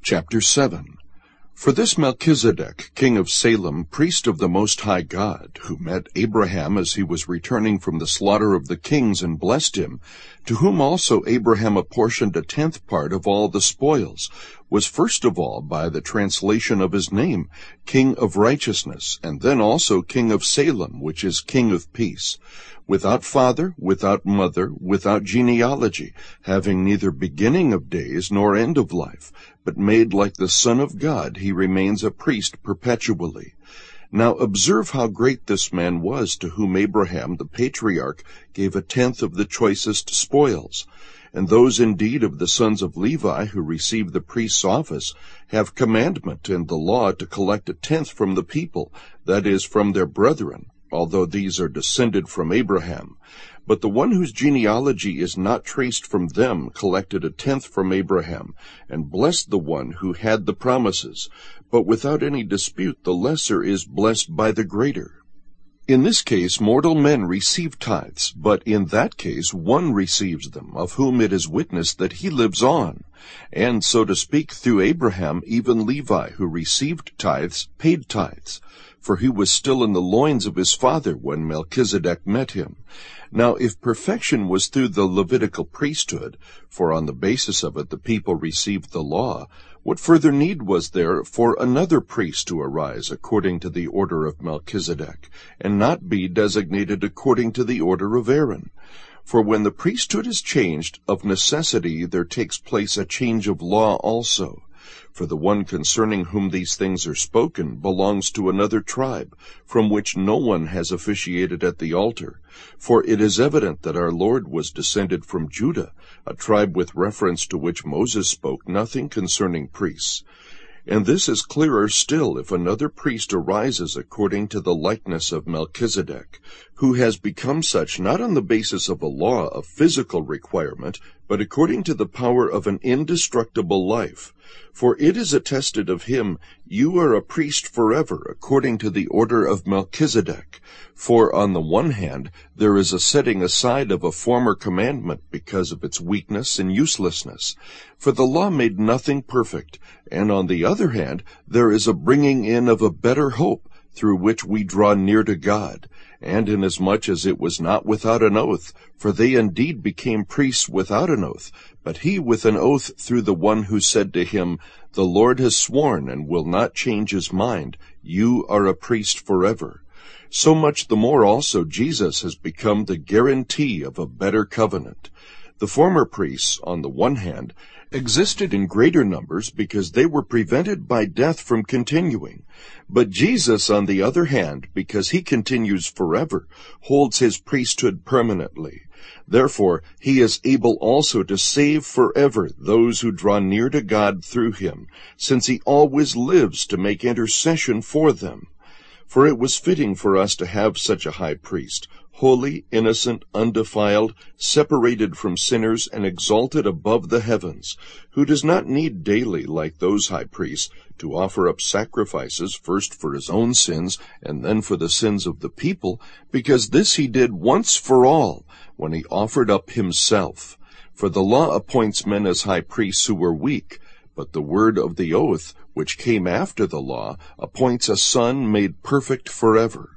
Chapter 7. For this Melchizedek, king of Salem, priest of the Most High God, who met Abraham as he was returning from the slaughter of the kings and blessed him, to whom also Abraham apportioned a tenth part of all the spoils, was first of all, by the translation of his name, King of Righteousness, and then also King of Salem, which is King of Peace, without father, without mother, without genealogy, having neither beginning of days nor end of life, but made like the Son of God, he remains a priest perpetually. Now observe how great this man was, to whom Abraham the patriarch gave a tenth of the choicest spoils. And those indeed of the sons of Levi who receive the priest's office have commandment and the law to collect a tenth from the people, that is, from their brethren, although these are descended from Abraham. But the one whose genealogy is not traced from them collected a tenth from Abraham, and blessed the one who had the promises. But without any dispute the lesser is blessed by the greater. In this case mortal men receive tithes, but in that case one receives them, of whom it is witnessed that he lives on. And, so to speak, through Abraham even Levi, who received tithes, paid tithes, for he was still in the loins of his father when Melchizedek met him. Now if perfection was through the Levitical priesthood, for on the basis of it the people received the law, what further need was there for another priest to arise according to the order of Melchizedek, and not be designated according to the order of Aaron? For when the priesthood is changed, of necessity there takes place a change of law also. For the one concerning whom these things are spoken belongs to another tribe, from which no one has officiated at the altar. For it is evident that our Lord was descended from Judah, a tribe with reference to which Moses spoke nothing concerning priests. And this is clearer still if another priest arises according to the likeness of Melchizedek, who has become such not on the basis of a law of physical requirement, but according to the power of an indestructible life. For it is attested of him, "You are a priest forever, according to the order of Melchizedek." For on the one hand there is a setting aside of a former commandment because of its weakness and uselessness, for the law made nothing perfect, and on the other hand there is a bringing in of a better hope, through which we draw near to God. And inasmuch as it was not without an oath, for they indeed became priests without an oath, but he with an oath through the one who said to him, "The Lord has sworn and will not change his mind, you are a priest forever." So much the more also Jesus has become the guarantee of a better covenant. The former priests, on the one hand, existed in greater numbers because they were prevented by death from continuing. But Jesus, on the other hand, because he continues forever, holds his priesthood permanently. Therefore, he is able also to save forever those who draw near to God through him, since he always lives to make intercession for them. For it was fitting for us to have such a high priest, holy, innocent, undefiled, separated from sinners, and exalted above the heavens, who does not need daily, like those high priests, to offer up sacrifices first for his own sins and then for the sins of the people, because this he did once for all, when he offered up himself. For the law appoints men as high priests who were weak, but the word of the oath, which came after the law, appoints a son made perfect forever.